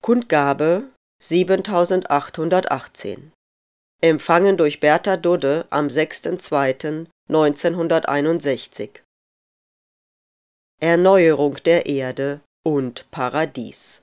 Kundgabe 7818. Empfangen durch Bertha Dudde am 6.2.1961. Erneuerung der Erde und Paradies.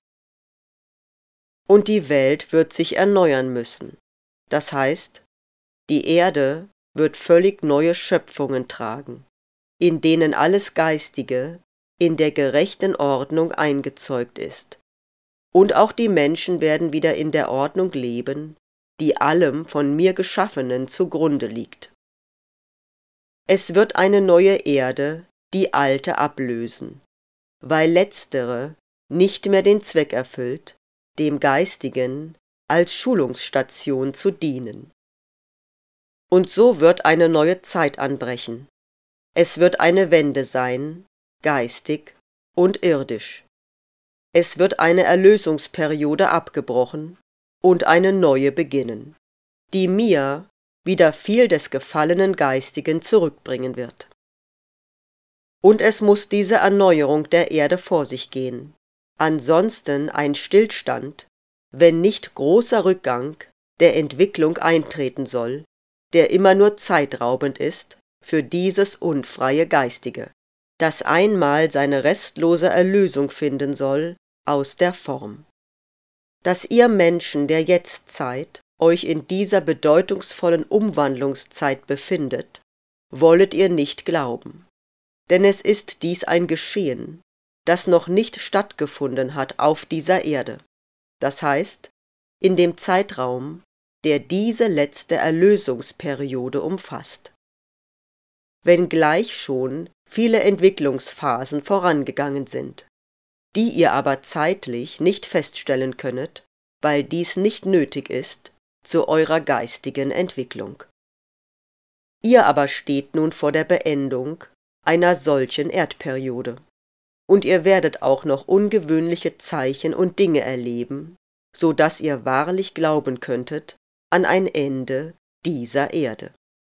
Und die Welt wird sich erneuern müssen. Das heißt, die Erde wird völlig neue Schöpfungen tragen, in denen alles Geistige in der gerechten Ordnung eingezeugt ist. Und auch die Menschen werden wieder in der Ordnung leben, die allem von mir Geschaffenen zugrunde liegt. Es wird eine neue Erde die alte ablösen, weil letztere nicht mehr den Zweck erfüllt, dem Geistigen als Schulungsstation zu dienen. Und so wird eine neue Zeit anbrechen. Es wird eine Wende sein, geistig und irdisch. Es wird eine Erlösungsperiode abgebrochen und eine neue beginnen, die mir wieder viel des gefallenen Geistigen zurückbringen wird. Und es muss diese Erneuerung der Erde vor sich gehen, ansonsten ein Stillstand, wenn nicht großer Rückgang der Entwicklung eintreten soll, der immer nur zeitraubend ist für dieses unfreie Geistige, das einmal seine restlose Erlösung finden soll aus der Form. Dass ihr Menschen der Jetztzeit euch in dieser bedeutungsvollen Umwandlungszeit befindet, wollet ihr nicht glauben. Denn es ist dies ein Geschehen, das noch nicht stattgefunden hat auf dieser Erde, das heißt, in dem Zeitraum, der diese letzte Erlösungsperiode umfasst. Wenngleich schon viele Entwicklungsphasen vorangegangen sind, die ihr aber zeitlich nicht feststellen könnet, weil dies nicht nötig ist zu eurer geistigen Entwicklung. Ihr aber steht nun vor der Beendung einer solchen Erdperiode, und ihr werdet auch noch ungewöhnliche Zeichen und Dinge erleben, so dass ihr wahrlich glauben könntet an ein Ende dieser Erde.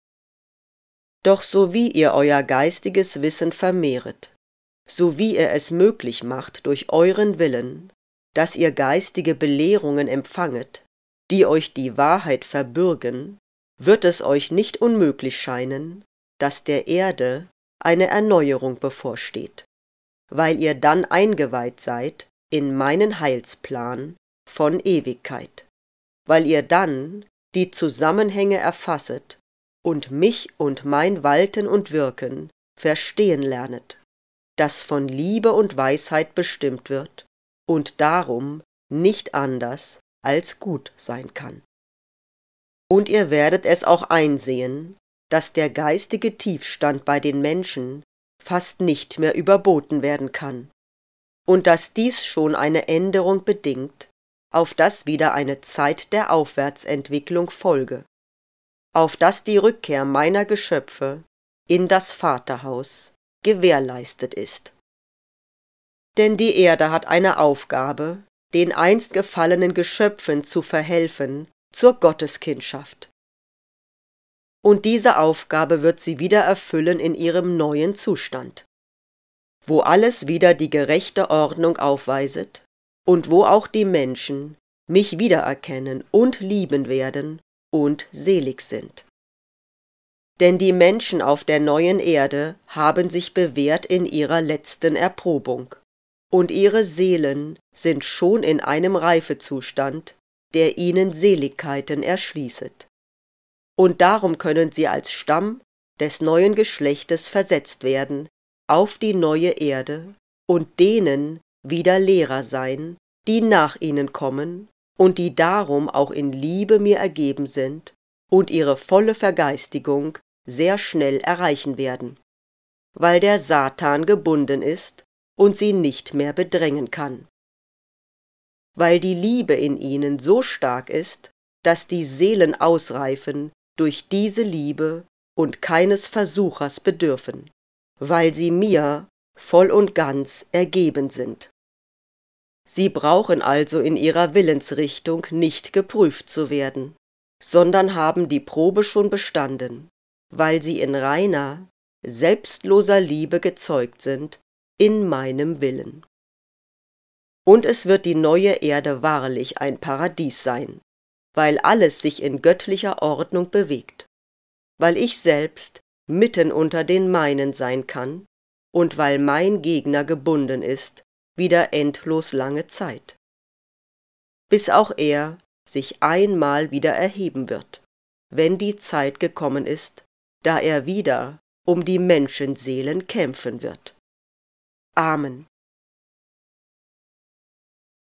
Doch so wie ihr euer geistiges Wissen vermehret, so wie ihr es möglich macht durch euren Willen, dass ihr geistige Belehrungen empfanget, die euch die Wahrheit verbürgen, wird es euch nicht unmöglich scheinen, dass der Erde eine Erneuerung bevorsteht, weil ihr dann eingeweiht seid in meinen Heilsplan von Ewigkeit, weil ihr dann die Zusammenhänge erfasset und mich und mein Walten und Wirken verstehen lernet, das von Liebe und Weisheit bestimmt wird und darum nicht anders als gut sein kann. Und ihr werdet es auch einsehen, dass der geistige Tiefstand bei den Menschen fast nicht mehr überboten werden kann, und dass dies schon eine Änderung bedingt, auf dass wieder eine Zeit der Aufwärtsentwicklung folge, auf dass die Rückkehr meiner Geschöpfe in das Vaterhaus gewährleistet ist. Denn die Erde hat eine Aufgabe, den einst gefallenen Geschöpfen zu verhelfen zur Gotteskindschaft. Und diese Aufgabe wird sie wieder erfüllen in ihrem neuen Zustand, wo alles wieder die gerechte Ordnung aufweiset und wo auch die Menschen mich wiedererkennen und lieben werden und selig sind. Denn die Menschen auf der neuen Erde haben sich bewährt in ihrer letzten Erprobung, und ihre Seelen sind schon in einem Reifezustand, der ihnen Seligkeiten erschließet. Und darum können sie als Stamm des neuen Geschlechtes versetzt werden auf die neue Erde und denen wieder Lehrer sein, die nach ihnen kommen und die darum auch in Liebe mir ergeben sind und ihre volle Vergeistigung sehr schnell erreichen werden, weil der Satan gebunden ist und sie nicht mehr bedrängen kann. Weil die Liebe in ihnen so stark ist, dass die Seelen ausreifen durch diese Liebe und keines Versuchers bedürfen, weil sie mir voll und ganz ergeben sind. Sie brauchen also in ihrer Willensrichtung nicht geprüft zu werden, sondern haben die Probe schon bestanden, weil sie in reiner, selbstloser Liebe gezeugt sind in meinem Willen. Und es wird die neue Erde wahrlich ein Paradies sein, weil alles sich in göttlicher Ordnung bewegt, weil ich selbst mitten unter den meinen sein kann und weil mein Gegner gebunden ist, wieder endlos lange Zeit, bis auch er sich einmal wieder erheben wird, wenn die Zeit gekommen ist, da er wieder um die Menschenseelen kämpfen wird. Amen.